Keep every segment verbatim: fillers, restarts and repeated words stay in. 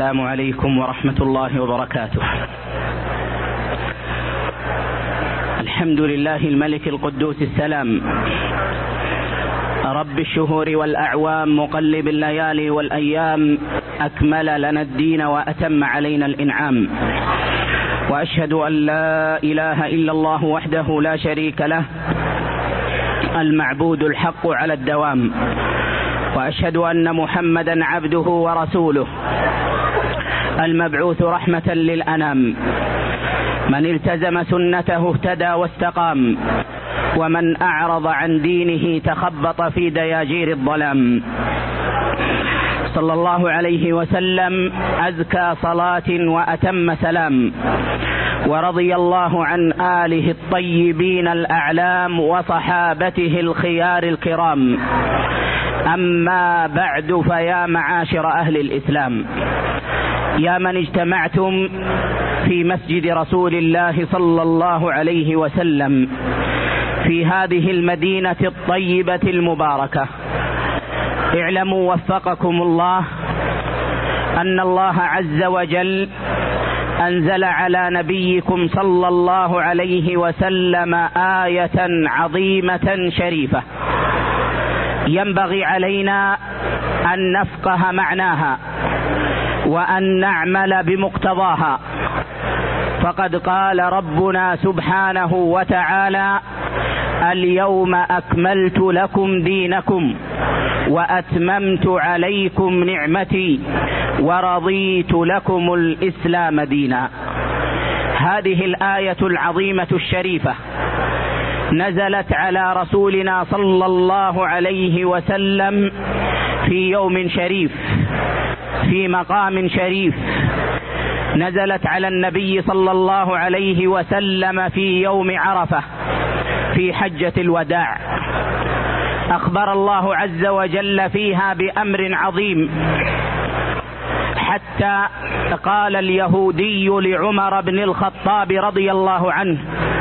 السلام عليكم ورحمة الله وبركاته. الحمد لله الملك القدوس السلام، رب الشهور والأعوام، مقلب الليالي والأيام، أكمل لنا الدين وأتم علينا الإنعام. وأشهد أن لا إله إلا الله وحده لا شريك له، المعبود الحق على الدوام. وأشهد أن محمدا عبده ورسوله، المبعوث رحمة للأنام. من التزم سنته اهتدى واستقام، ومن أعرض عن دينه تخبط في دياجير الظلام. صلى الله عليه وسلم أزكى صلاة وأتم سلام، ورضي الله عن آله الطيبين الأعلام وصحابته الخيار الكرام. أما بعد، فيا معاشر أهل الإسلام، يا من اجتمعتم في مسجد رسول الله صلى الله عليه وسلم في هذه المدينة الطيبة المباركة، اعلموا وفقكم الله أن الله عز وجل أنزل على نبيكم صلى الله عليه وسلم آية عظيمة شريفة ينبغي علينا أن نفقه معناها وأن نعمل بمقتضاها. فقد قال ربنا سبحانه وتعالى: اليوم أكملت لكم دينكم وأتممت عليكم نعمتي ورضيت لكم الإسلام دينا. هذه الآية العظيمة الشريفة نزلت على رسولنا صلى الله عليه وسلم في يوم شريف، في مقام شريف. نزلت على النبي صلى الله عليه وسلم في يوم عرفة في حجة الوداع. أخبر الله عز وجل فيها بأمر عظيم، حتى قال اليهودي لعمر بن الخطاب رضي الله عنه: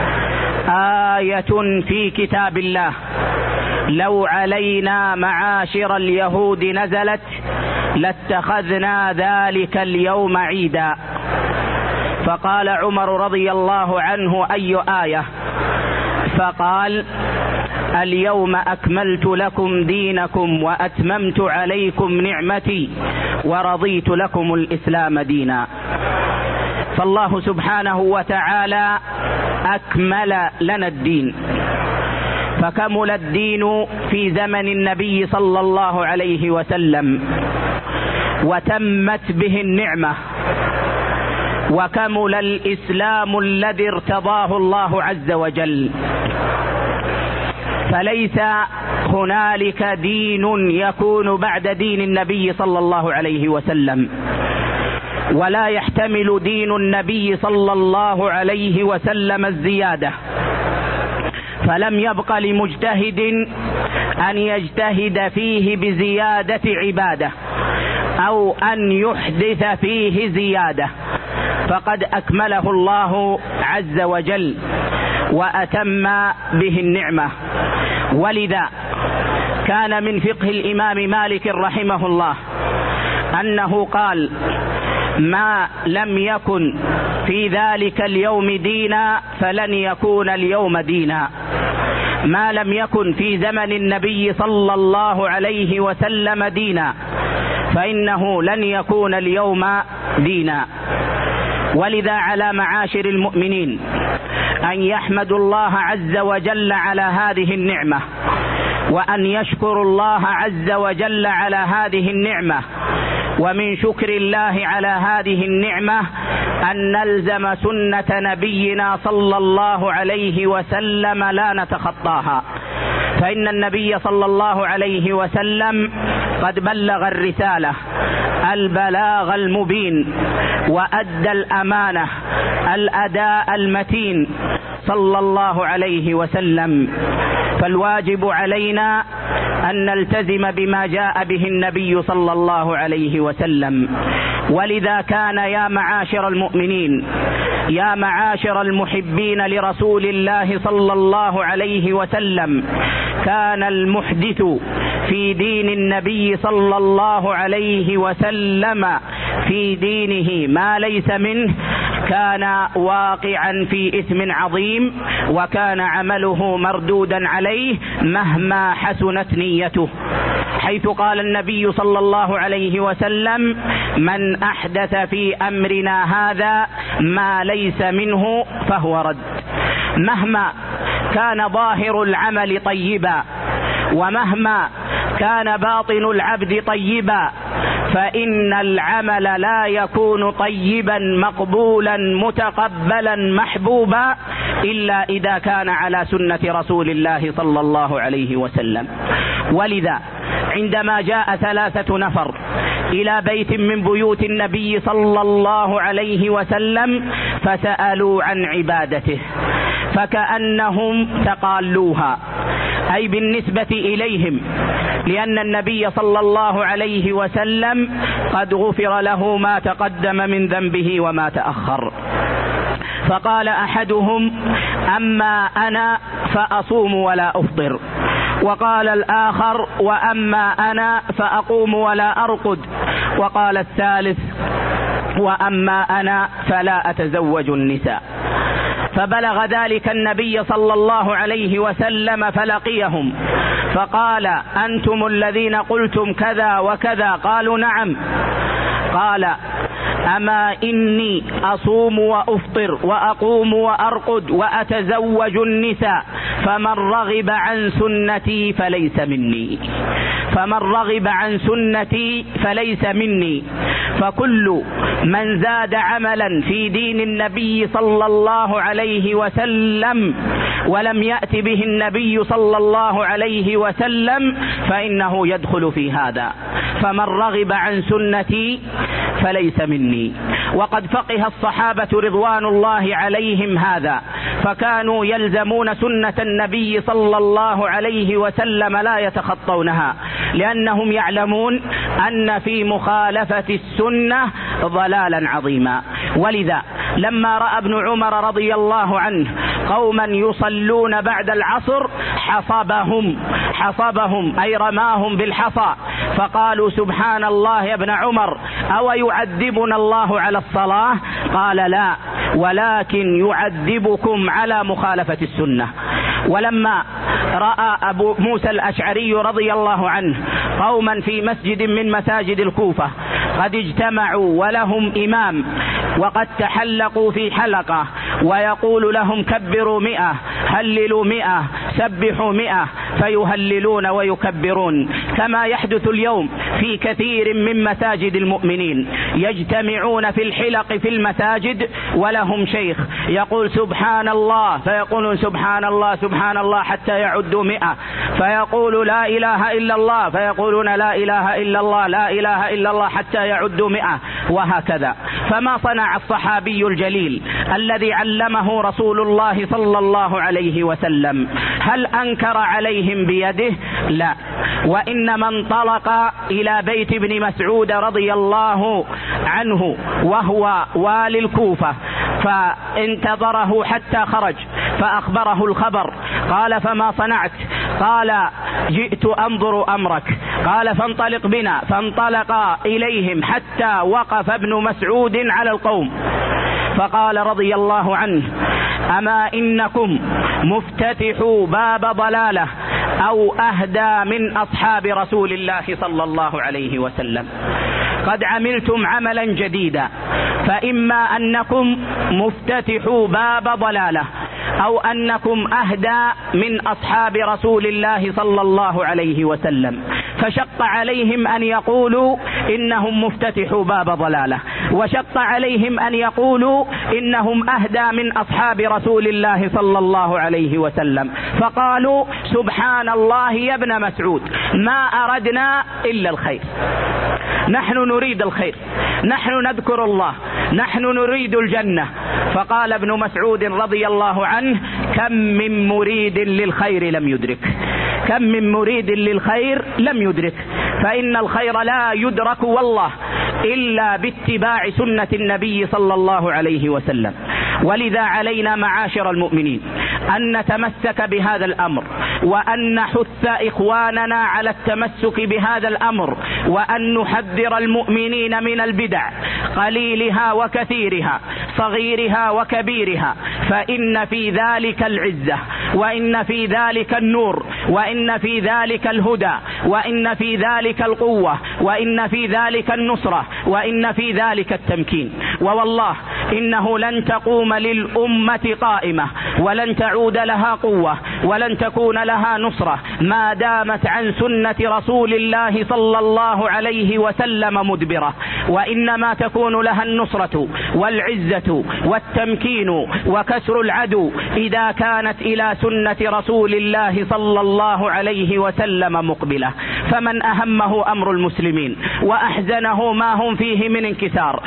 آية في كتاب الله لو علينا معاشر اليهود نزلت لاتخذنا ذلك اليوم عيدا. فقال عمر رضي الله عنه: أي آية؟ فقال: اليوم أكملت لكم دينكم وأتممت عليكم نعمتي ورضيت لكم الإسلام دينا. فالله سبحانه وتعالى أكمل لنا الدين، فكمل الدين في زمن النبي صلى الله عليه وسلم، وتمت به النعمة، وكمل الإسلام الذي ارتضاه الله عز وجل. فليس هنالك دين يكون بعد دين النبي صلى الله عليه وسلم، ولا يحتمل دين النبي صلى الله عليه وسلم الزيادة. فلم يبق لمجتهد أن يجتهد فيه بزيادة عبادة أو أن يحدث فيه زيادة، فقد أكمله الله عز وجل وأتم به النعمة. ولذا كان من فقه الإمام مالك رحمه الله أنه قال: ما لم يكن في ذلك اليوم دينا فلن يكون اليوم دينا. ما لم يكن في زمن النبي صلى الله عليه وسلم دينا فإنه لن يكون اليوم دينا. ولذا على معاشر المؤمنين أن يحمدوا الله عز وجل على هذه النعمة، وأن يشكروا الله عز وجل على هذه النعمة. ومن شكر الله على هذه النعمة أن نلزم سنة نبينا صلى الله عليه وسلم لا نتخطاها، فإن النبي صلى الله عليه وسلم قد بلغ الرسالة البلاغ المبين، وأدى الأمانة الأداء المتين صلى الله عليه وسلم. فالواجب علينا أن نلتزم بما جاء به النبي صلى الله عليه وسلم. ولذا كان يا معاشر المؤمنين، يا معاشر المحبين لرسول الله صلى الله عليه وسلم، كان المحدث في دين النبي صلى الله عليه وسلم في دينه ما ليس منه كان واقعا في إثم عظيم، وكان عمله مردودا عليه مهما حسنت نيته، حيث قال النبي صلى الله عليه وسلم: من أحدث في أمرنا هذا ما ليس منه فهو رد. مهما كان ظاهر العمل طيبا، ومهما كان باطن العبد طيبا، فإن العمل لا يكون طيبا مقبولا متقبلا محبوبا إلا إذا كان على سنة رسول الله صلى الله عليه وسلم. ولذا عندما جاء ثلاثة نفر إلى بيت من بيوت النبي صلى الله عليه وسلم فسألوا عن عبادته، فكأنهم تقالوها، أي بالنسبة إليهم، لأن النبي صلى الله عليه وسلم قد غفر له ما تقدم من ذنبه وما تأخر. فقال أحدهم: أما أنا فأصوم ولا أفطر. وقال الآخر: وأما أنا فأقوم ولا أرقد. وقال الثالث: وأما أنا فلا أتزوج النساء. فبلغ ذلك النبي صلى الله عليه وسلم فلقيهم فقال: أنتم الذين قلتم كذا وكذا؟ قالوا: نعم. قال: أما إني أصوم وأفطر وأقوم وأرقد وأتزوج النساء، فمن رغب عن سنتي فليس مني. فمن رغب عن سنتي فليس مني. فكل من زاد عملا في دين النبي صلى الله عليه وسلم ولم يأت به النبي صلى الله عليه وسلم فإنه يدخل في هذا. فمن رغب عن سنتي فليس مني. وقد فقه الصحابة رضوان الله عليهم هذا، فكانوا يلزمون سنة النبي صلى الله عليه وسلم لا يتخطونها، لأنهم يعلمون أن في مخالفة السنة ضلالا عظيما. ولذا لما رأى ابن عمر رضي الله عنه قوما يصلون بعد العصر حصبهم حصبهم أي رماهم بالحصى، فقالوا: سبحان الله يا ابن عمر، أو يعذبنا الله على الصلاة؟ قال: لا، ولكن يعذبكم على مخالفة السنة. ولما رأى أبو موسى الأشعري رضي الله عنه قوما في مسجد من مساجد الكوفة قد اجتمعوا ولهم إمام وقد تحلقوا في حلقة، ويقول لهم: كبروا مئة، هللوا مئة، سبحوا مئة، فيهللون ويكبرون، كما يحدث اليوم في كثير من مساجد المؤمنين. يجتمعون في الحلق في المساجد ولهم شيخ يقول: سبحان الله، فيقولون: سبحان الله سبحان الله، حتى يعدوا مئة، فيقول: لا إله إلا الله، فيقولون: لا إله إلا الله لا إله إلا الله، حتى يعدوا مئة، وهكذا. فما صنع الصحابي الجليل الذي علمه رسول الله صلى الله عليه وسلم؟ هل أنكر عليهم بيده؟ لا، وإنما انطلق إلى بيت ابن مسعود رضي الله عنه وهو والي الكوفة، فانتظره حتى خرج فأخبره الخبر. قال: فما صنعت؟ قال: جئت أنظر أمرك. قال: فانطلق بنا. فانطلق إليهم حتى وقف ابن مسعود على القوم، فقال رضي الله عنه: أما إنكم مفتتحوا باب ضلالة أو أهدى من أصحاب رسول الله صلى الله عليه وسلم. قد عملتم عملا جديدا، فإما أنكم مفتتحوا باب ضلالة أو أنكم أهدى من أصحاب رسول الله صلى الله عليه وسلم. فشق عليهم أن يقولوا إنهم مفتتحوا باب ضلالة، وشق عليهم أن يقولوا إنهم أهدى من أصحاب رسول الله صلى الله عليه وسلم. فقالوا: سبحان الله يا ابن مسعود، ما أردنا إلا الخير، نحن نريد الخير، نحن نذكر الله، نحن نريد الجنة. فقال ابن مسعود رضي الله عنه: كم من مريد للخير لم يدرك، كم من مريد للخير لم يدرك. فإن الخير لا يدرك والله إلا باتباع سنة النبي صلى الله عليه وسلم. ولذا علينا معاشر المؤمنين أن نتمسك بهذا الأمر، وأن نحث إخواننا على التمسك بهذا الأمر، وأن نحذر المؤمنين من البدع قليلها وكثيرها، صغيرها وكبيرها، فإن في ذلك العزة، وإن في ذلك النور، وإن في ذلك الهدى، وإن في ذلك القوة، وإن في ذلك النصرة، وإن في ذلك التمكين. ووالله إنه لن تقوم للأمة قائمة، ولن تعود لها قوة، ولن تكون لها نصرة ما دامت عن سنة رسول الله صلى الله عليه وسلم مدبرة، وإنما تكون لها النصرة والعزة والتمكين وكسر العدو إذا كانت إلى سنة رسول الله صلى الله عليه وسلم مقبلة. فمن أهمه أمر المسلمين وأحزنه ما هم فيه من انكسار،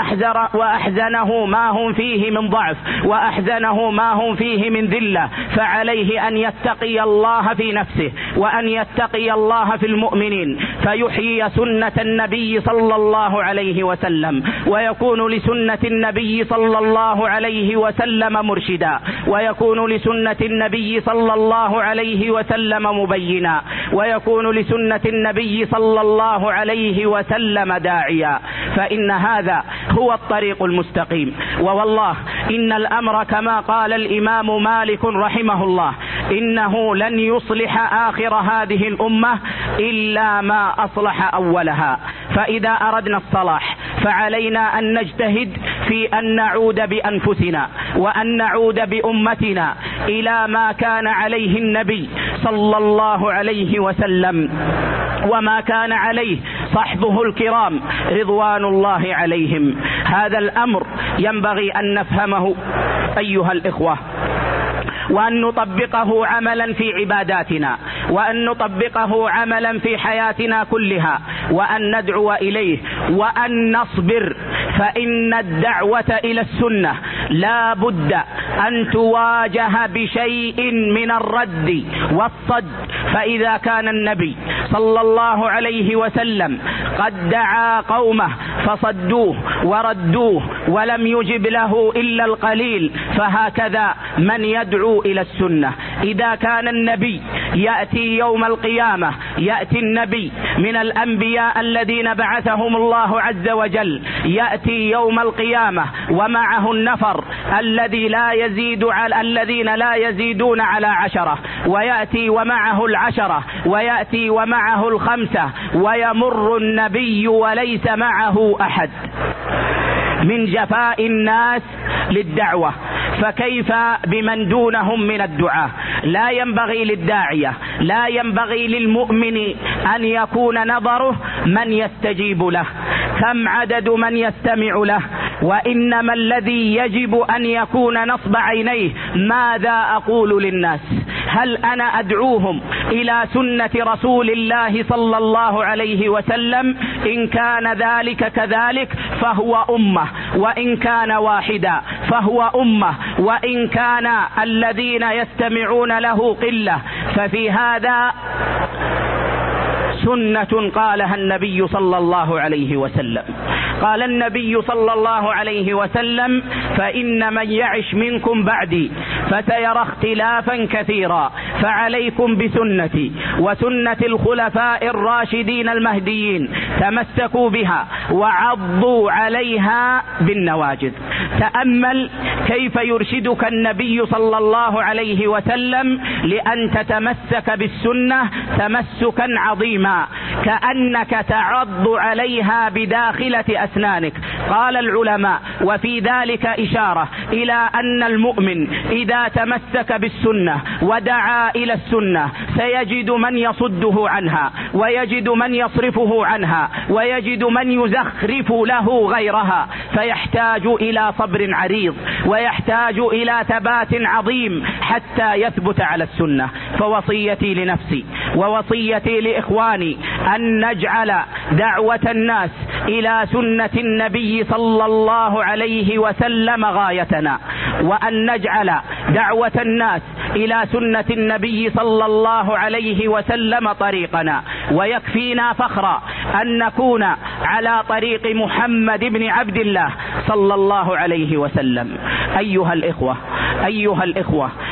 وأحزنه ما هم فيه من ضعف، وأحزنه ما هم فيه من ذلة، فعليه أن يتقي الله في نفسه، وأن يتقي الله في المؤمنين، فيحيي سنة النبي صلى الله عليه وسلم، ويكون لسنة النبي صلى الله عليه وسلم مرشدا، ويكون لسنة النبي صلى الله عليه وسلم مبينا، ويكون لسنة النبي صلى الله عليه وسلم داعيا، فإن هذا هو الطريق المستقيم. ووالله إن الأمر كما قال الإمام مالك رحمه الله: إنه لن يصلح آخر هذه الأمة إلا ما أصلح أولها. فإذا أردنا الصلاح فعلينا أن نجتهد في أن نعود بأنفسنا، وأن نعود بأمتنا إلى ما كان عليه النبي صلى الله عليه وسلم، وما كان عليه صحبه الكرام رضوان الله عليهم. هذا الأمر ينبغي أن نفهمه أيها الإخوة، وأن نطبقه عملا في عباداتنا، وأن نطبقه عملا في حياتنا كلها، وأن ندعو إليه، وأن نصبر، فإن الدعوة إلى السنة لا بد أن تواجه بشيء من الرد والصد. فإذا كان النبي صلى الله عليه وسلم قد دعا قومه فصدوه وردوه ولم يجب له إلا القليل، فهكذا من يدعو إلى السنة. إذا كان النبي يأتي يوم القيامة، يأتي النبي من الأنبياء الذين بعثهم الله عز وجل، يأتي يوم القيامة ومعه النفر الذي لا يزيد على الذين لا يزيدون على عشرة، ويأتي ومعه العشرة، ويأتي ومعه الخمسة، ويمر النبي وليس معه أحد من جفاء الناس للدعوة، فكيف بمن دونهم من الدعاة؟ لا ينبغي للداعية، لا ينبغي للمؤمن أن يكون نظره من يستجيب له، كم عدد من يستمع له، وإنما الذي يجب أن يكون نصب عينيه ماذا أقول للناس؟ هل أنا أدعوهم إلى سنة رسول الله صلى الله عليه وسلم؟ إن كان ذلك كذلك فهو أمة، وإن كان واحدا فهو أمة، وإن كان الذين يستمعون له قلة، ففي هذا سنة قالها النبي صلى الله عليه وسلم. قال النبي صلى الله عليه وسلم: فإن من يعش منكم بعدي فسيرى اختلافا كثيرا، فعليكم بسنتي وسنة الخلفاء الراشدين المهديين، تمسكوا بها وعضوا عليها بالنواجذ. تأمل كيف يرشدك النبي صلى الله عليه وسلم لأن تتمسك بالسنة تمسكا عظيما، كأنك تعض عليها بداخلة أسنانك. قال العلماء: وفي ذلك إشارة إلى أن المؤمن إذا تمسك بالسنة ودعا إلى السنة سيجد من يصده عنها، ويجد من يصرفه عنها، ويجد من يزخرف له غيرها، فيحتاج إلى صبر عريض، ويحتاج إلى ثبات عظيم حتى يثبت على السنة. فوصيتي لنفسي ووصيتي لإخواني أن نجعل دعوة الناس إلى سنة النبي صلى الله عليه وسلم غايتنا، وأن نجعل دعوة الناس إلى سنة النبي صلى الله عليه وسلم طريقنا، ويكفينا فخرا أن نكون على طريق محمد بن عبد الله صلى الله عليه وسلم. أيها الإخوة أيها الإخوة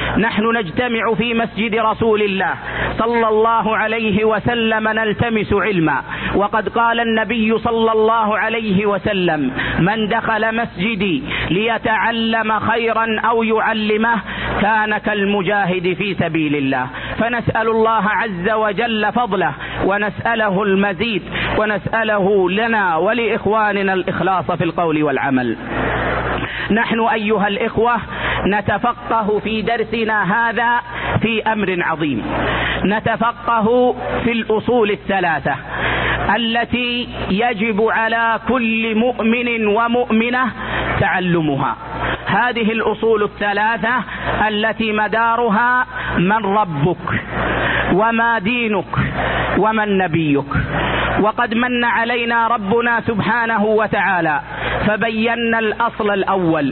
نحن نجتمع في مسجد رسول الله صلى الله عليه وسلم نلتمس علما، وقد قال النبي صلى الله عليه وسلم: من دخل مسجدي ليتعلم خيرا أو يعلمه كان كالمجاهد في سبيل الله. فنسأل الله عز وجل فضله، ونسأله المزيد، ونسأله لنا ولإخواننا الإخلاص في القول والعمل. نحن أيها الإخوة نتفقه في درسنا هذا في أمر عظيم، نتفقه في الأصول الثلاثة التي يجب على كل مؤمن ومؤمنة تعلمها. هذه الأصول الثلاثة التي مدارها: من ربك، وما دينك، ومن نبيك. وقد من علينا ربنا سبحانه وتعالى فبينا الأصل الأول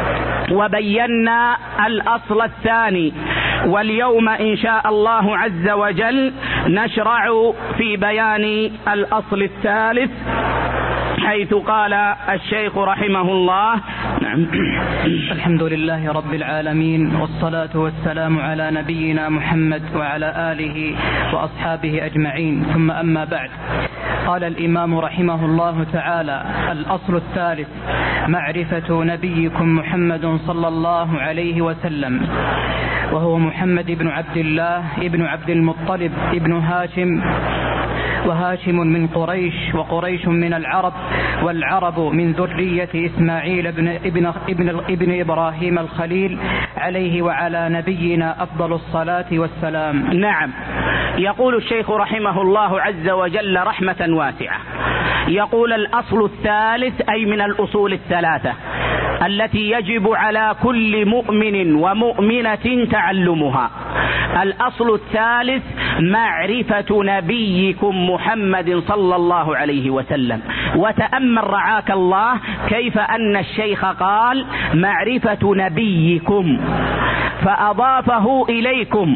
وبينا الأصل الثاني، واليوم إن شاء الله عز وجل نشرع في بيان الأصل الثالث، حيث قال الشيخ رحمه الله: نعم. الحمد لله رب العالمين، والصلاة والسلام على نبينا محمد وعلى آله وأصحابه أجمعين، ثم أما بعد. قال الإمام رحمه الله تعالى: الأصل الثالث معرفة نبيكم محمد صلى الله عليه وسلم، وهو محمد بن عبد الله ابن عبد المطلب ابن هاشم، وهاشم من قريش، وقريش من العرب، والعرب من ذرية إسماعيل ابن, ابن, ابن, ابن إبراهيم الخليل عليه وعلى نبينا أفضل الصلاة والسلام. نعم. يقول الشيخ رحمه الله عز وجل رحمة واسعة، يقول: الأصل الثالث، أي من الأصول الثلاثة التي يجب على كل مؤمن ومؤمنة تعلمها. الأصل الثالث معرفة نبيكم محمد صلى الله عليه وسلم. وتأمل رعاك الله كيف أن الشيخ قال معرفة نبيكم، فأضافه إليكم،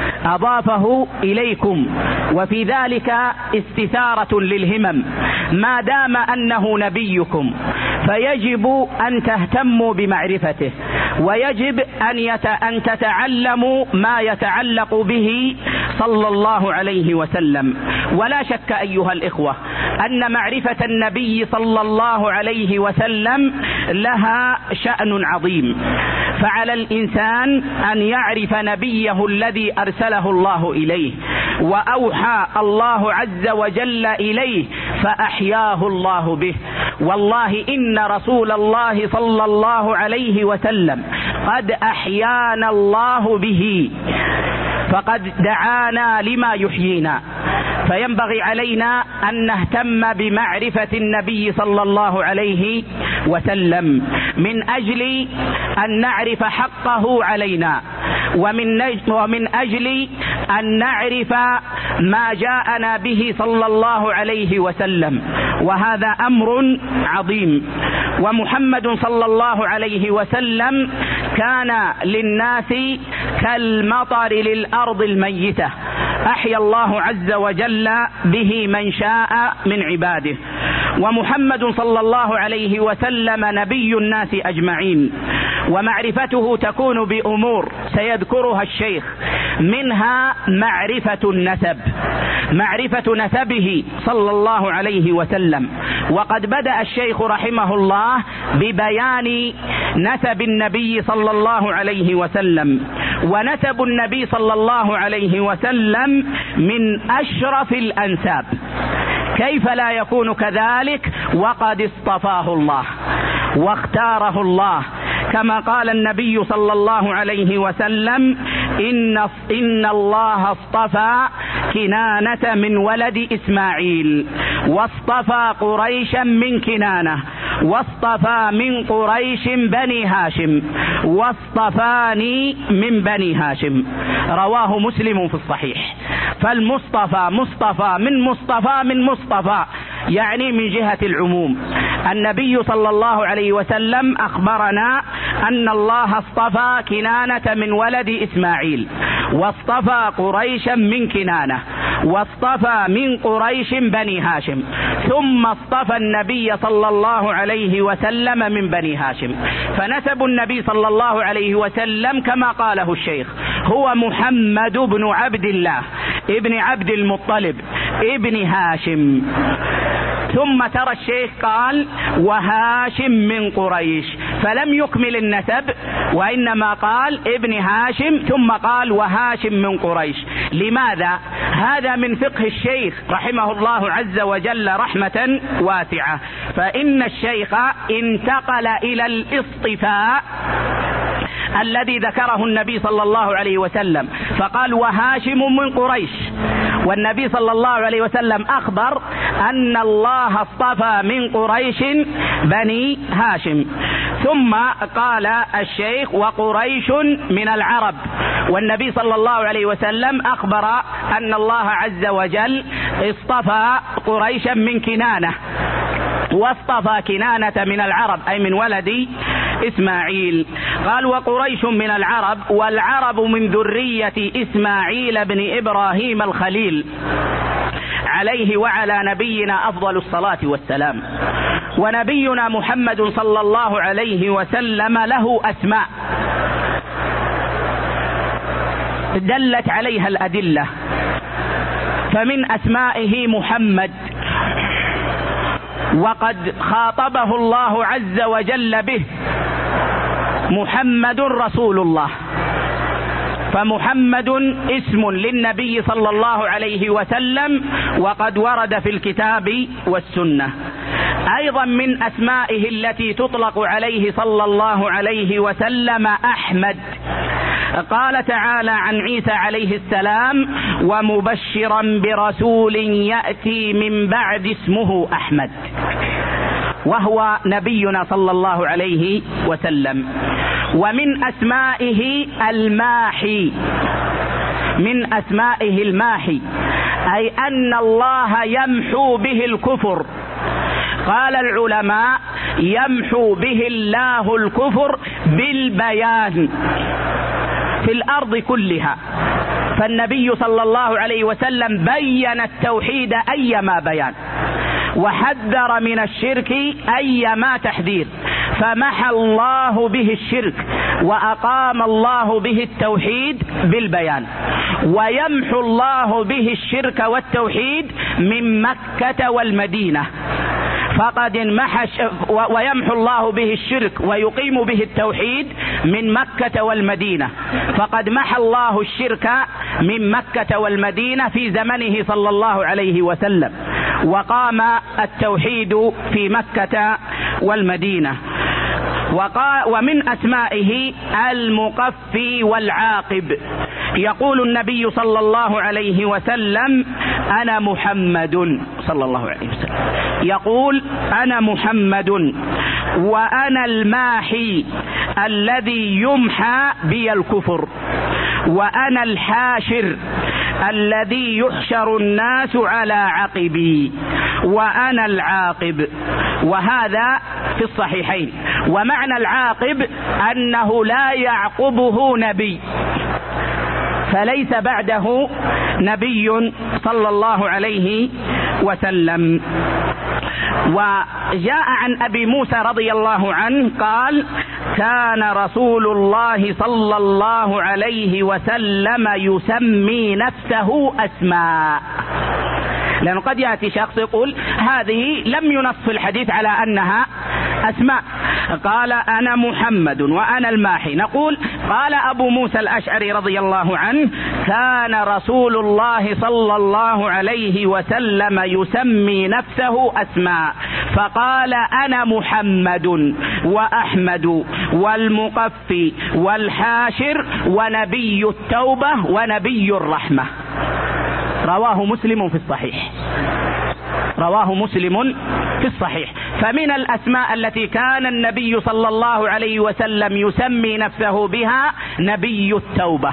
أضافه إليكم، وفي ذلك استثارة للهمم. ما دام أنه نبيكم فيجب أن تهتموا بمعرفته، ويجب أن, يت... أن تتعلموا ما يتعلق به صلى الله عليه وسلم. ولا شك أيها الإخوة أن معرفة النبي صلى الله عليه وسلم لها شأن عظيم، فعلى الإنسان أن يعرف نبيه الذي أرسله الله إليه وأوحى الله عز وجل إليه فأحياه الله به. والله إن رسول الله صلى الله عليه وسلم قد أحيانا الله به، فقد دعانا لما يحيينا. فينبغي علينا أن نهتم بمعرفة النبي صلى الله عليه وسلم من أجل أن نعرف حقه علينا، ومن, ومن أجل أن نعرف ما جاءنا به صلى الله عليه وسلم، وهذا أمر عظيم. ومحمد صلى الله عليه وسلم كان للناس كالمطر للأرض الميتة، أحيا الله عز وجل به من شاء من عباده. ومحمد صلى الله عليه وسلم نبي الناس أجمعين، ومعرفته تكون بأمور سيذكرها الشيخ، منها معرفة النسب، معرفة نسبه صلى الله عليه وسلم. وقد بدأ الشيخ رحمه الله ببيان نسب النبي صلى الله عليه وسلم. ونسب النبي صلى الله عليه وسلم من أشرف الأنساب، كيف لا يكون كذلك وقد اصطفاه الله واختاره الله، كما قال النبي صلى الله عليه وسلم: إن, إن الله اصطفى كنانة من ولد إسماعيل، واصطفى قريشا من كنانة، واصطفى من قريش بني هاشم، واصطفاني من بني هاشم. رواه مسلم في الصحيح. فالمصطفى مصطفى من مصطفى من مصطفى، يعني من جهة العموم. النبي صلى الله عليه وسلم أخبرنا أن الله اصطفى كنانة من ولد إسماعيل، واصطفى قريشا من كنانة، واصطفى من قريش بني هاشم، ثم اصطفى النبي صلى الله عليه وسلم من بني هاشم. فنسب النبي صلى الله عليه وسلم كما قاله الشيخ هو محمد بن عبد الله ابن عبد المطلب ابن هاشم. ثم ترى الشيخ قال وهاشم من قريش، فلم يكمل النسب وإنما قال ابن هاشم ثم قال وهاشم من قريش. لماذا؟ هذا من فقه الشيخ رحمه الله عز وجل رحمة واسعة، فإن الشيخ انتقل إلى الاصطفاء الذي ذكره النبي صلى الله عليه وسلم، فقال وهاشم من قريش، والنبي صلى الله عليه وسلم أخبر أن الله اصطفى من قريش بني هاشم. ثم قال الشيخ وقريش من العرب، والنبي صلى الله عليه وسلم أخبر أن الله عز وجل اصطفى قريشا من كنانة، واصطفى كنانة من العرب أي من ولد إسماعيل. قال وقريش من العرب، والعرب من ذرية إسماعيل بن إبراهيم الخليل عليه وعلى نبينا أفضل الصلاة والسلام. ونبينا محمد صلى الله عليه وسلم له أسماء دلت عليها الأدلة، فمن أسمائه محمد، وقد خاطبه الله عز وجل به محمد رسول الله، فمحمد اسم للنبي صلى الله عليه وسلم وقد ورد في الكتاب والسنة. أيضا من أسمائه التي تطلق عليه صلى الله عليه وسلم أحمد. قال تعالى عن عيسى عليه السلام ومبشرا برسول يأتي من بعد اسمه أحمد، وهو نبينا صلى الله عليه وسلم. ومن أسمائه الماحي، من أسمائه الماحي أي أن الله يمحو به الكفر. قال العلماء يمحو به الله الكفر بالبيان في الأرض كلها، فالنبي صلى الله عليه وسلم بين التوحيد أيما بيان، وحذر من الشرك أيما تحذير، فمحى الله به الشرك وأقام الله به التوحيد بالبيان. ويمحو الله به الشرك والتوحيد من مكة والمدينة، فقد انمحى، ويمحو الله به الشرك ويقيم به التوحيد من مكة والمدينة، فقد محى الله الشرك من مكة والمدينة في زمنه صلى الله عليه وسلم، وقام التوحيد في مكة والمدينة. ومن أسمائه المقفي والعاقب. يقول النبي صلى الله عليه وسلم أنا محمد صلى الله عليه وسلم، يقول أنا محمد وأنا الماحي الذي يمحى بي الكفر، وأنا الحاشر الذي يحشر الناس على عقبي، وأنا العاقب. وهذا في الصحيحين. ومعنى العاقب أنه لا يعقبه نبي، فليس بعده نبي صلى الله عليه وسلم. وجاء عن أبي موسى رضي الله عنه قال كان رسول الله صلى الله عليه وسلم يسمي نفسه أسماء، لأنه قد يأتي شخص يقول هذه لم ينص في الحديث على أنها أسماء، قال أنا محمد وأنا الماحي، نقول قال أبو موسى الأشعري رضي الله عنه كان رسول الله صلى الله عليه وسلم يسمي نفسه أسماء، فقال أنا محمد وأحمد والمقفي والحاشر ونبي التوبة ونبي الرحمة. رواه مسلم في الصحيح، رواه مسلم في الصحيح. فمن الأسماء التي كان النبي صلى الله عليه وسلم يسمي نفسه بها نبي التوبة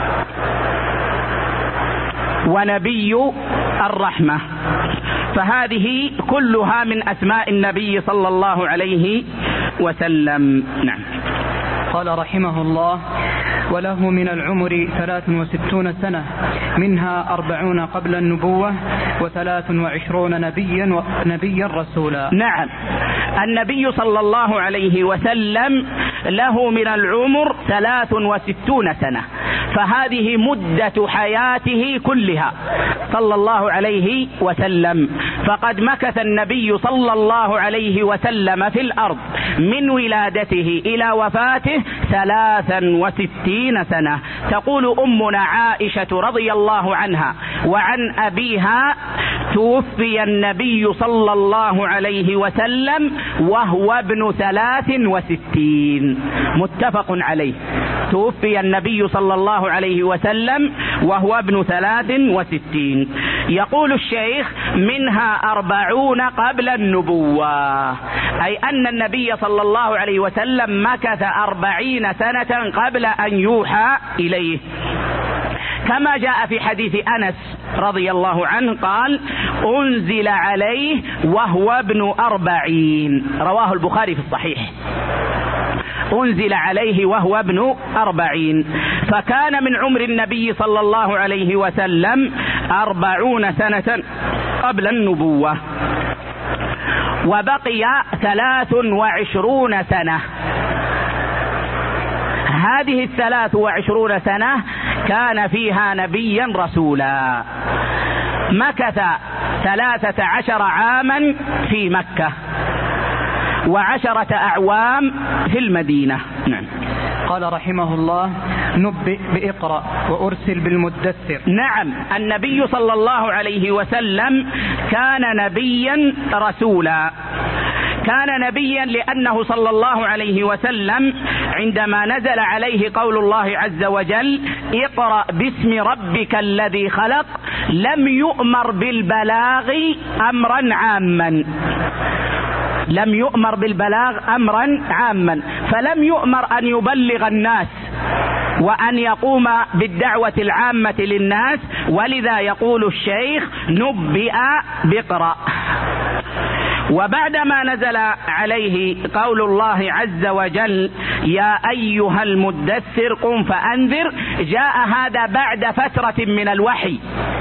ونبي الرحمة، فهذه كلها من أسماء النبي صلى الله عليه وسلم. نعم. قال رحمه الله: وله من العمر ثلاث وستون سنة، منها أربعون قبل النبوة، وثلاث وعشرون نبيا نبيا رسولا. نعم، النبي صلى الله عليه وسلم له من العمر ثلاث وستون سنة، فهذه مدة حياته كلها صلى الله عليه وسلم. فقد مكث النبي صلى الله عليه وسلم في الأرض من ولادته إلى وفاته ثلاثا وستين سنة. تقول أمنا عائشة رضي الله عنها وعن أبيها: توفي النبي صلى الله عليه وسلم وهو ابن ثلاث وستين، متفق عليه. توفي النبي صلى الله عليه وسلم وهو ابن ثلاث وستين. يقول الشيخ: منها أربعون قبل النبوة، أي أن النبي صلى الله عليه وسلم مكث أربعين سنة قبل أن يوحى إليه، كما جاء في حديث أنس رضي الله عنه قال: أنزل عليه وهو ابن أربعين، رواه البخاري في الصحيح. أنزل عليه وهو ابن أربعين، فكان من عمر النبي صلى الله عليه وسلم أربعون سنة قبل النبوة، وبقي ثلاث وعشرون سنة. هذه الثلاث وعشرون سنة كان فيها نبيا رسولا، مكث ثلاثة عشر عاما في مكة وعشرة أعوام في المدينة. نعم. قال رحمه الله: نبئ بإقرأ وأرسل بالمدثر. نعم، النبي صلى الله عليه وسلم كان نبيا رسولا. كان نبيا لأنه صلى الله عليه وسلم عندما نزل عليه قول الله عز وجل: اقرأ باسم ربك الذي خلق، لم يؤمر بالبلاغ أمرا عاما، لم يؤمر بالبلاغ أمرا عاما، فلم يؤمر أن يبلغ الناس وأن يقوم بالدعوة العامة للناس، ولذا يقول الشيخ: نبئ بإقرأ. وبعدما نزل عليه قول الله عز وجل: يا أيها المدثر قم فأنذر، جاء هذا بعد فترة من الوحي.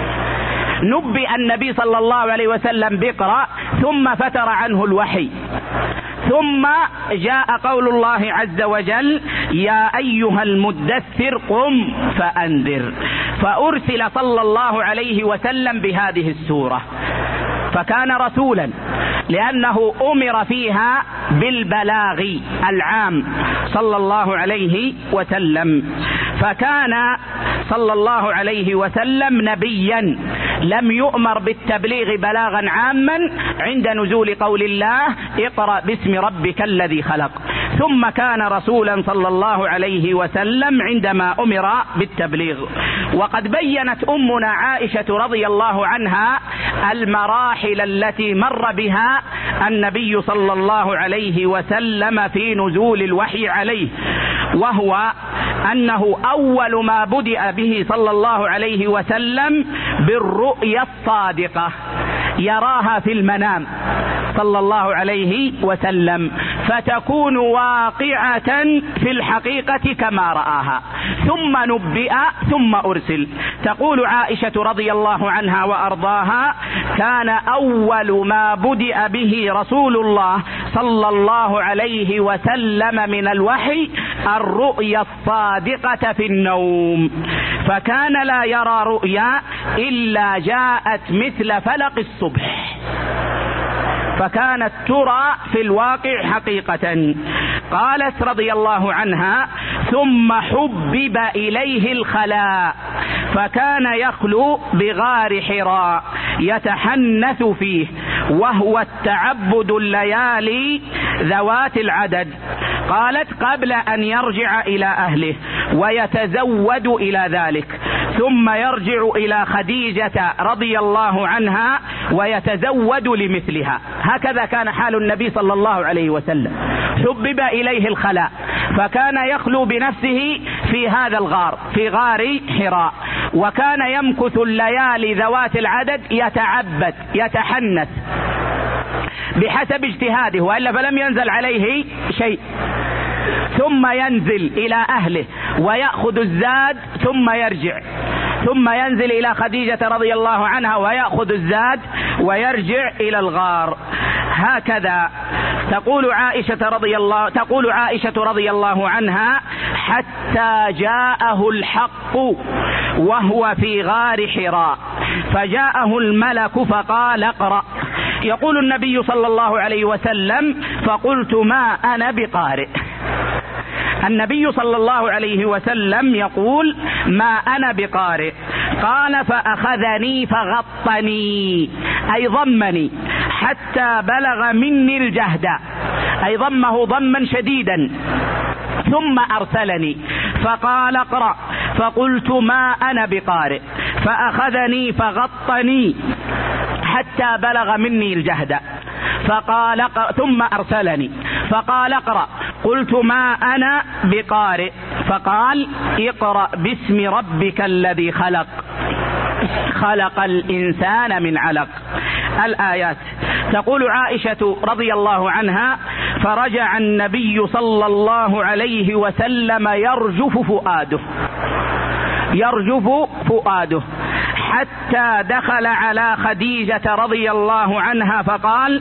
نبئ النبي صلى الله عليه وسلم بإقرأ، ثم فتر عنه الوحي، ثم جاء قول الله عز وجل: يا أيها المدثر قم فأنذر، فأرسل صلى الله عليه وسلم بهذه السورة، فكان رسولا لأنه أمر فيها بالبلاغ العام صلى الله عليه وسلم. فكان صلى الله عليه وسلم نبيا، لم يؤمر بالتبليغ بلاغا عاما عند نزول قول الله: اقرأ باسم ربك الذي خلق. ثم كان رسولا صلى الله عليه وسلم عندما أمر بالتبليغ. وقد بينت أمنا عائشة رضي الله عنها المراحل التي مر بها النبي صلى الله عليه وسلم في نزول الوحي عليه، وهو أنه أول ما بدأ به صلى الله عليه وسلم بالرؤيا الصادقة، يراها في المنام صلى الله عليه وسلم، فتكون واقعة في الحقيقة كما رآها، ثم نبئ ثم أرسل. تقول عائشة رضي الله عنها وأرضاها: كان أول ما بدأ به رسول الله صلى الله عليه وسلم من الوحي الرؤيا الصادقة في النوم، فكان لا يرى رؤيا إلا جاءت مثل فلق الصبح، فكانت ترى في الواقع حقيقة. قالت رضي الله عنها: ثم حبب إليه الخلاء، فكان يخلو بغار حراء يتحنث فيه، وهو التعبد الليالي ذوات العدد. قالت: قبل أن يرجع إلى أهله ويتزود إلى ذلك، ثم يرجع إلى خديجة رضي الله عنها ويتزود لمثلها. هكذا كان حال النبي صلى الله عليه وسلم، حبب إليه الخلاء، فكان يخلو بنفسه في هذا الغار، في غار حراء، وكان يمكث الليالي ذوات العدد يتعبد يتحنث بحسب اجتهاده، وإلا فلم ينزل عليه شيء. ثم ينزل إلى أهله ويأخذ الزاد ثم يرجع، ثم ينزل إلى خديجة رضي الله عنها ويأخذ الزاد ويرجع إلى الغار. هكذا تقول عائشة رضي الله تقول عائشة رضي الله عنها: حتى جاءه الحق وهو في غار حراء فجاءه الملك فقال: اقرأ. يقول النبي صلى الله عليه وسلم: فقلت ما أنا بقارئ. النبي صلى الله عليه وسلم يقول: ما أنا بقارئ. قال: فأخذني فغطني، أي ضمني، حتى بلغ مني الجهد، أي ضمه ضما شديدا، ثم أرسلني فقال: اقرأ. فقلت: ما أنا بقارئ. فأخذني فغطني حتى بلغ مني الجهد، فقال: ثم أرسلني فقال: اقرأ. قلت: ما أنا بقارئ. فقال: اقرأ باسم ربك الذي خلق خلق الإنسان من علق. الآيات. تقول عائشة رضي الله عنها: فرجع النبي صلى الله عليه وسلم يرجف فؤاده يرجف فؤاده حتى دخل على خديجة رضي الله عنها فقال: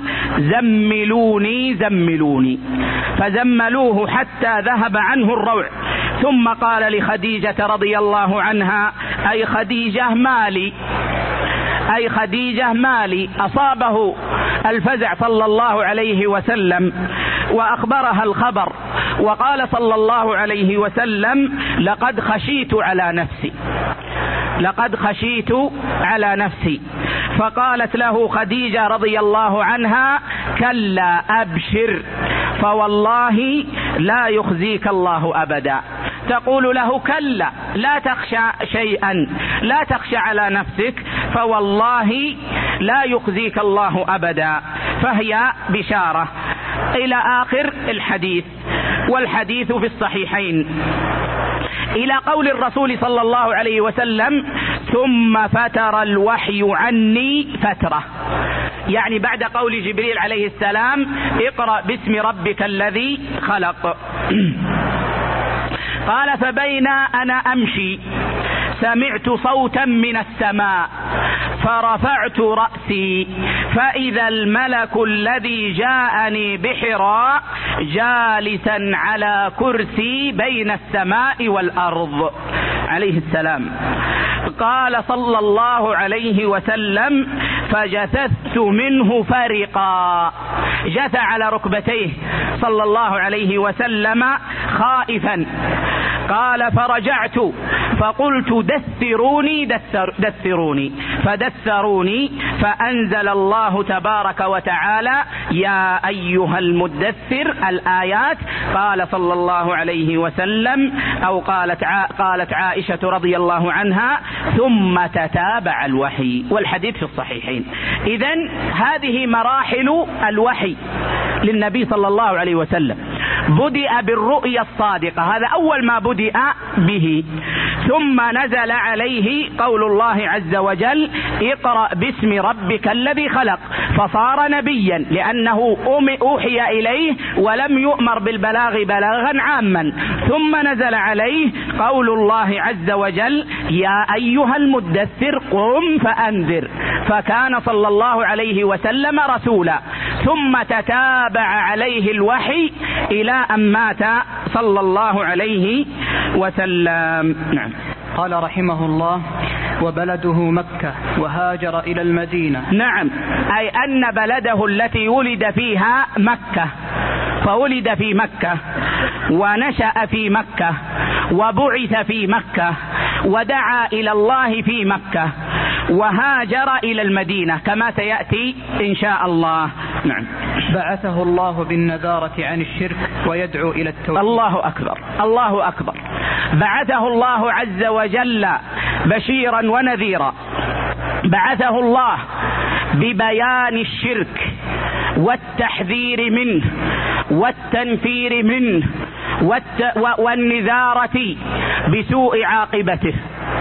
زملوني زملوني، فزملوه حتى ذهب عنه الروع، ثم قال لخديجة رضي الله عنها: أي خديجة مالي أي خديجة مالي أصابه الفزع صلى الله عليه وسلم وأخبرها الخبر، وقال صلى الله عليه وسلم: لقد خشيت على نفسي لقد خشيت على نفسي. فقالت له خديجة رضي الله عنها: كلا أبشر، فوالله لا يخزيك الله أبدا. تقول له: كلا، لا تخشى شيئا، لا تخشى على نفسك، فوالله لا يخزيك الله أبدا. فهي بشارة إلى آخر الحديث. والحديث في الصحيحين إلى قول الرسول صلى الله عليه وسلم: ثم فتر الوحي عني فترة، يعني بعد قول جبريل عليه السلام: اقرأ باسم ربك الذي خلق. قال: فبين أنا أمشي سمعت صوتا من السماء فرفعت رأسي فإذا الملك الذي جاءني بحراء جالسا على كرسي بين السماء والأرض عليه السلام. قال صلى الله عليه وسلم: فجثثت منه فرقا، جثى على ركبتيه صلى الله عليه وسلم خائفا. قال: فرجعت فقلت: دثروني دثر دثروني فدثروني، فأنزل الله تبارك وتعالى: يا أيها المدثر، الآيات. قال صلى الله عليه وسلم، أو قالت قالت عائشة رضي الله عنها: ثم تتابع الوحي. والحديث في الصحيحين. إذن هذه مراحل الوحي للنبي صلى الله عليه وسلم. بدأ بالرؤيا الصادقة، هذا أول ما بدأ به، ثم نزل عليه قول الله عز وجل: اقرأ باسم ربك الذي خلق، فصار نبيا لأنه أوحي إليه ولم يؤمر بالبلاغ بلاغا عاما. ثم نزل عليه قول الله عز وجل: يا أيها المدثر قم فأنذر، فكان صلى الله عليه وسلم رسولا. ثم تتابع عليه الوحي إلى أن مات صلى الله عليه وسلم. نعم. قال رحمه الله: وبلده مكة وهاجر إلى المدينة. نعم، أي أن بلده التي ولد فيها مكة، فولد في مكة ونشأ في مكة وبعث في مكة ودعا إلى الله في مكة، وهاجر إلى المدينة كما سيأتي إن شاء الله. نعم. بعثه الله بالنذارة عن الشرك ويدعو إلى التوحيد. الله أكبر، الله أكبر. بعثه الله عز وجل بشيرا ونذيرا، بعثه الله ببيان الشرك والتحذير منه والتنفير منه والت... والنذارة بسوء عاقبته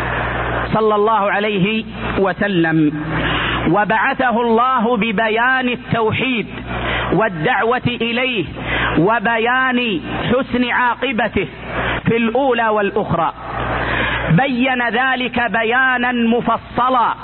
صلى الله عليه وسلم. وبعثه الله ببيان التوحيد والدعوة إليه وبيان حسن عاقبته في الأولى والأخرى. بين ذلك بيانا مفصلا،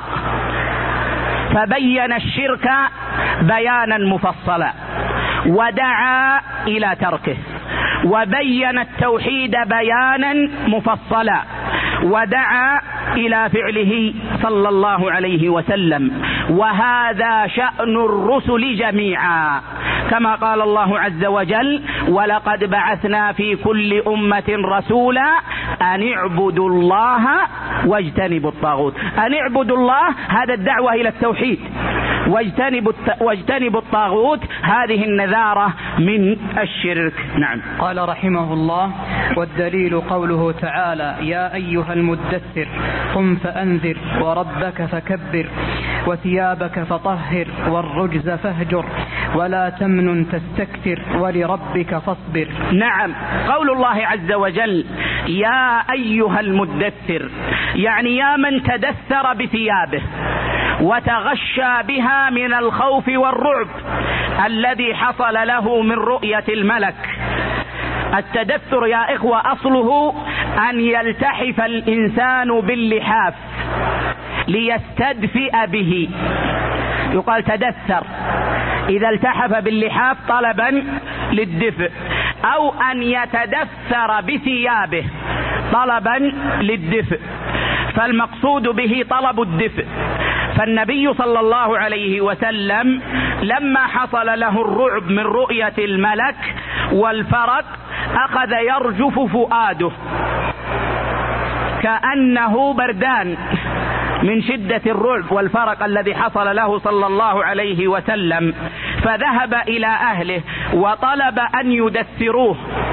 فبين الشرك بيانا مفصلا ودعا إلى تركه، وبين التوحيد بيانا مفصلا ودعا إلى فعله صلى الله عليه وسلم. وهذا شأن الرسل جميعا، كما قال الله عز وجل: ولقد بعثنا في كل أمة رسولا أن اعبدوا الله واجتنبوا الطاغوت. أن اعبدوا الله، هذا الدعوة إلى التوحيد، واجتنبوا واجتنبوا الطاغوت، هذه النذارة من الشرك. نعم. قال رحمه الله: والدليل قوله تعالى: يا أيها المدثر قم فأنذر وربك فكبر وثيابك فطهر والرجز فاهجر ولا تمنن تستكثر ولربك فاصبر. نعم، قول الله عز وجل: يا أيها المدثر، يعني يا من تدثر بثيابه وتغشى بها من الخوف والرعب الذي حصل له من رؤية الملك. التدثر يا إخوة أصله أن يلتحف الإنسان باللحاف ليستدفئ به، يقال تدثر، إذا التحف باللحاف طلبا للدفء، أو أن يتدثر بثيابه طلبا للدفء، فالمقصود به طلب الدفء. فالنبي صلى الله عليه وسلم لما حصل له الرعب من رؤية الملك والفرق أخذ يرجف فؤاده كأنه بردان من شدة الرعب والفرق الذي حصل له صلى الله عليه وسلم، فذهب إلى أهله وطلب أن يدثروه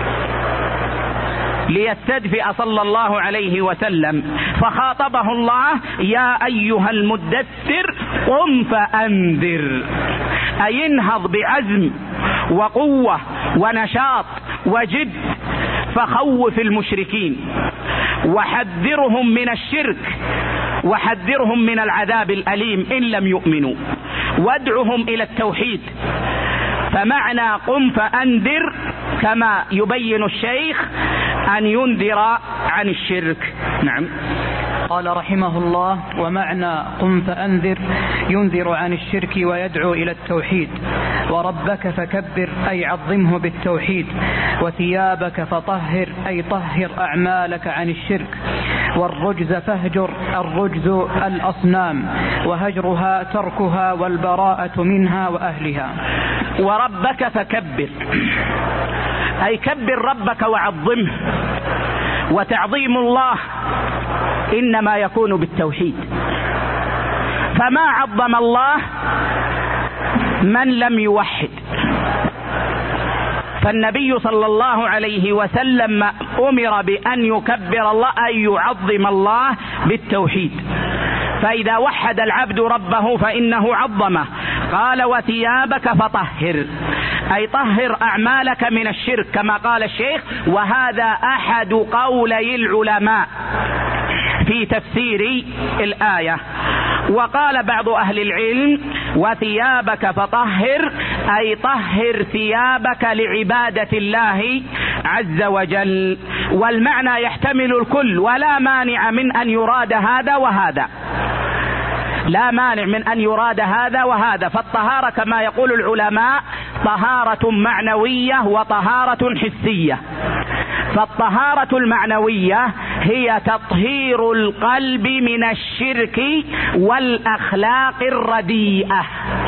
ليستدفئ صلى الله عليه وسلم، فخاطبه الله: يا أيها المدثر قم فأنذر، أي انهض بعزم وقوة ونشاط وجد، فخوف المشركين وحذرهم من الشرك وحذرهم من العذاب الأليم إن لم يؤمنوا، وادعهم إلى التوحيد. فمعنى قم فأنذر كما يبين الشيخ أن ينذر عن الشرك. نعم. قال رحمه الله: ومعنى قم فأنذر ينذر عن الشرك ويدعو إلى التوحيد. وربك فكبر أي عظمه بالتوحيد. وثيابك فطهر أي طهر أعمالك عن الشرك. والرجز فاهجر، الرجز الأصنام، وهجرها تركها والبراءة منها وأهلها. وربك فكبر أي كبر ربك وعظمه. وتعظيم الله إنما يكون بالتوحيد، فما عظم الله من لم يوحد. فالنبي صلى الله عليه وسلم أمر بأن يكبر الله أي يعظم الله بالتوحيد، فإذا وحد العبد ربه فإنه عظمه. قال: وثيابك فطهر أي طهر أعمالك من الشرك، كما قال الشيخ، وهذا أحد قولي العلماء في تفسير الآية. وقال بعض أهل العلم: وثيابك فطهر أي طهر ثيابك لعبادة الله عز وجل. والمعنى يحتمل الكل، ولا مانع من أن يراد هذا وهذا، لا مانع من أن يراد هذا وهذا. فالطهارة كما يقول العلماء طهارة معنوية وطهارة حسية. فالطهارة المعنوية هي تطهير القلب من الشرك والأخلاق الرديئة،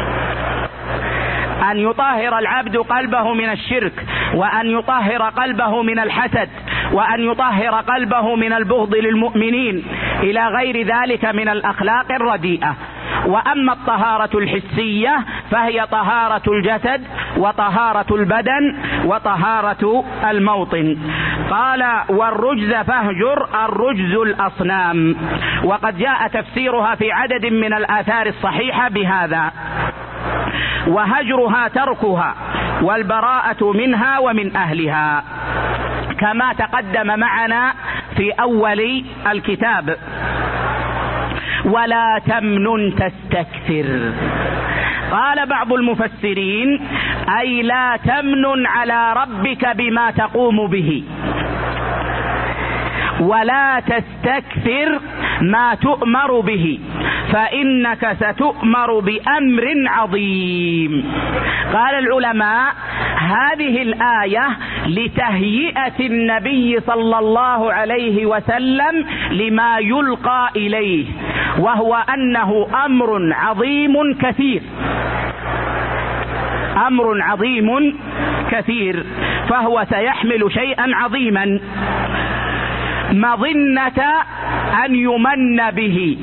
أن يطهر العبد قلبه من الشرك، وأن يطهر قلبه من الحسد، وأن يطهر قلبه من البغض للمؤمنين إلى غير ذلك من الأخلاق الرديئة. وأما الطهارة الحسية فهي طهارة الجسد وطهارة البدن وطهارة الموطن. قال: والرجز فاهجر، الرجز الأصنام. وقد جاء تفسيرها في عدد من الآثار الصحيحة بهذا. وهجرها تركها والبراءة منها ومن أهلها، كما تقدم معنا في أول الكتاب. ولا تمنن تستكثر. قال بعض المفسرين: أي لا تمنن على ربك بما تقوم به، ولا تستكثر ما تؤمر به، فإنك ستؤمر بأمر عظيم. قال العلماء هذه الآية لتهيئة النبي صلى الله عليه وسلم لما يلقى إليه، وهو أنه أمر عظيم كثير، أمر عظيم كثير، فهو سيحمل شيئا عظيما مظنة أن يمن به.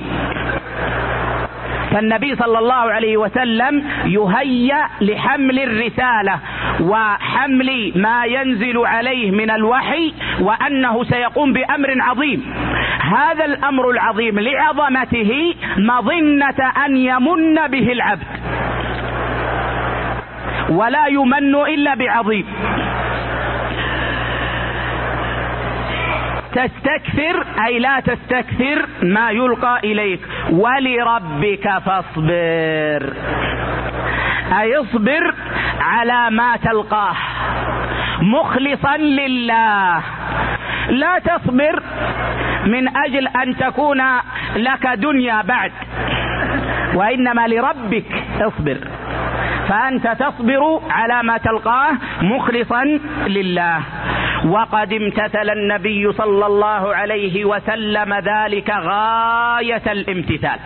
فالنبي صلى الله عليه وسلم يهيأ لحمل الرسالة وحمل ما ينزل عليه من الوحي، وأنه سيقوم بأمر عظيم. هذا الأمر العظيم لعظمته مظنة أن يمن به العبد، ولا يمن إلا بعظيم. تستكثر أي لا تستكثر ما يلقى إليك، ولربك فاصبر أي اصبر على ما تلقاه مخلصا لله. لا تصبر من أجل أن تكون لك دنيا بعد، وإنما لربك اصبر، فأنت تصبر على ما تلقاه مخلصا لله. وقد امتثل النبي صلى الله عليه وسلم ذلك غاية الامتثال،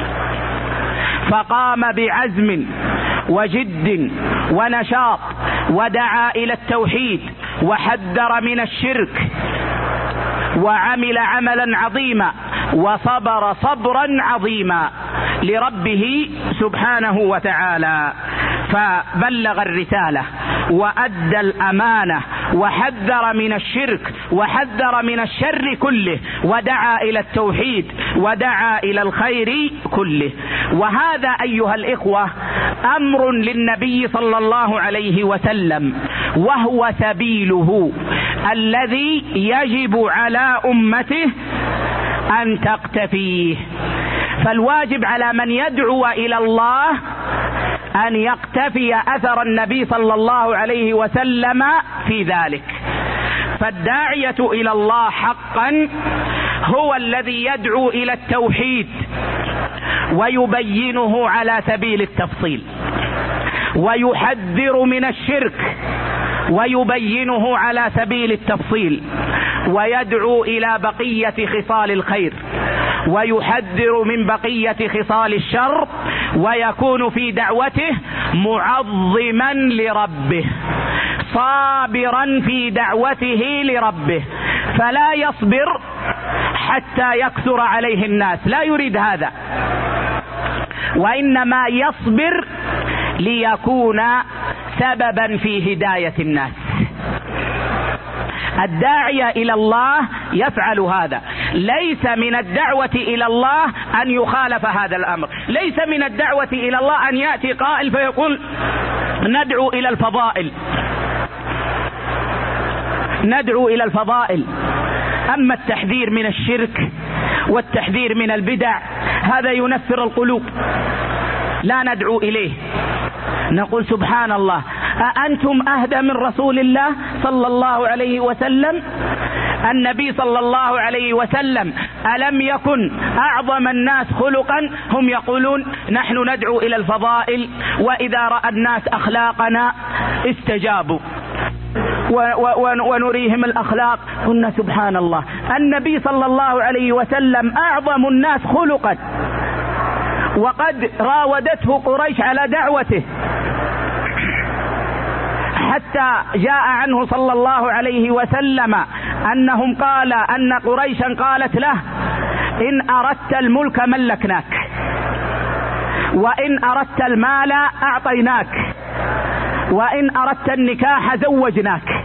فقام بعزم وجد ونشاط، ودعا إلى التوحيد، وحذر من الشرك، وعمل عملا عظيما، وصبر صبرا عظيما لربه سبحانه وتعالى، فبلغ الرسالة وأدى الأمانة، وحذر من الشرك، وحذر من الشر كله، ودعا إلى التوحيد، ودعا إلى الخير كله. وهذا أيها الإخوة أمر للنبي صلى الله عليه وسلم، وهو سبيله الذي يجب على أمته أن تقتفيه. فالواجب على من يدعو إلى الله أن يقتفي أثر النبي صلى الله عليه وسلم في ذلك. فالداعية إلى الله حقا هو الذي يدعو إلى التوحيد ويبينه على سبيل التفصيل، ويحذر من الشرك ويبينه على سبيل التفصيل، ويدعو إلى بقية خصال الخير، ويحذر من بقية خصال الشر، ويكون في دعوته معظما لربه، صابرا في دعوته لربه، فلا يصبر حتى يكثر عليه الناس، لا يريد هذا، وإنما يصبر ليكون سببا في هداية الناس. الداعية إلى الله يفعل هذا. ليس من الدعوة إلى الله أن يخالف هذا الأمر، ليس من الدعوة إلى الله أن يأتي قائل فيقول ندعو إلى الفضائل، ندعو إلى الفضائل. أما التحذير من الشرك والتحذير من البدع هذا ينفر القلوب، لا ندعو إليه. نقول سبحان الله، أأنتم أهدى من رسول الله صلى الله عليه وسلم؟ النبي صلى الله عليه وسلم ألم يكن أعظم الناس خلقا؟ هم يقولون نحن ندعو إلى الفضائل، وإذا رأى الناس أخلاقنا استجابوا ونريهم الأخلاق. قلنا سبحان الله، النبي صلى الله عليه وسلم أعظم الناس خلقا، وقد راودته قريش على دعوته، حتى جاء عنه صلى الله عليه وسلم أنهم قال أن قريشا قالت له إن أردت الملك ملكناك، وإن أردت المال أعطيناك، وإن أردت النكاح زوجناك،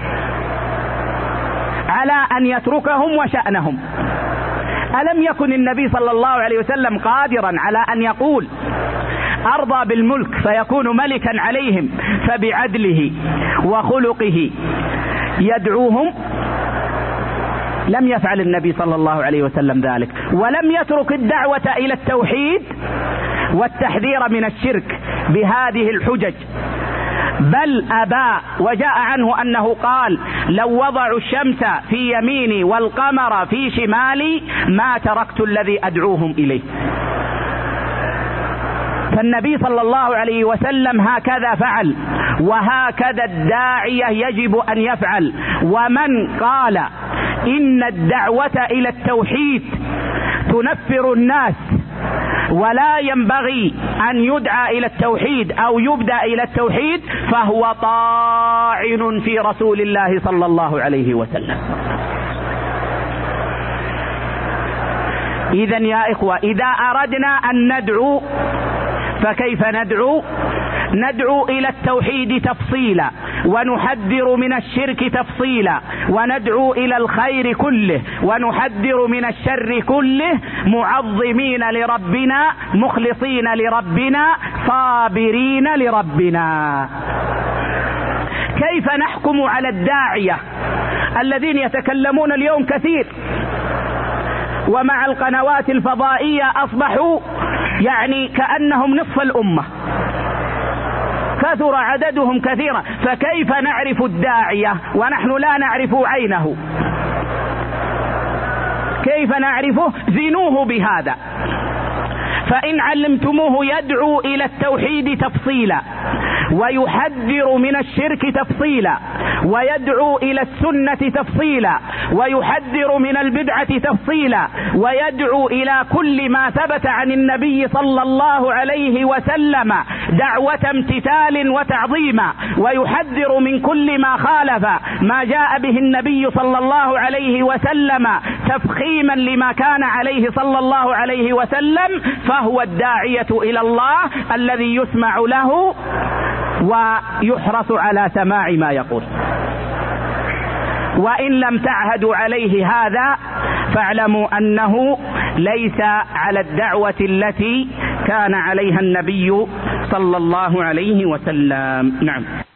على أن يتركهم وشأنهم. ألم يكن النبي صلى الله عليه وسلم قادرا على أن يقول أرضى بالملك فيكون ملكا عليهم، فبعدله وخلقه يدعوهم؟ لم يفعل النبي صلى الله عليه وسلم ذلك، ولم يترك الدعوة إلى التوحيد والتحذير من الشرك بهذه الحجج بل أبى، وجاء عنه أنه قال: لو وضعوا الشمس في يميني والقمر في شمالي ما تركت الذي أدعوهم إليه. فالنبي صلى الله عليه وسلم هكذا فعل، وهكذا الداعية يجب أن يفعل. ومن قال إن الدعوة إلى التوحيد تنفر الناس ولا ينبغي أن يدعى إلى التوحيد أو يبدأ إلى التوحيد فهو طاعن في رسول الله صلى الله عليه وسلم. إذن يا إخوة، إذا أردنا أن ندعو فكيف ندعو؟ ندعو إلى التوحيد تفصيلا، ونحذر من الشرك تفصيلا، وندعو إلى الخير كله، ونحذر من الشر كله، معظمين لربنا، مخلصين لربنا، صابرين لربنا. كيف نحكم على الداعية الذين يتكلمون اليوم كثير، ومع القنوات الفضائية أصبحوا يعني كأنهم نصف الأمة، كثر عددهم كثيرا؟ فكيف نعرف الداعية ونحن لا نعرف عينه؟ كيف نعرفه؟ زنوه بهذا. فإن علمتموه يدعو إلى التوحيد تفصيلا، ويحذر من الشرك تفصيلا، ويدعو إلى السنة تفصيلا، ويحذر من البدعة تفصيلا، ويدعو إلى كل ما ثبت عن النبي صلى الله عليه وسلم دعوة امتثال وتعظيما، ويحذر من كل ما خالف ما جاء به النبي صلى الله عليه وسلم تفخيما لما كان عليه صلى الله عليه وسلم، فهو الداعية إلى الله الذي يسمع له ويحرص على سماع ما يقول. وإن لم تعهدوا عليه هذا فاعلموا أنه ليس على الدعوة التي كان عليها النبي صلى الله عليه وسلم. نعم.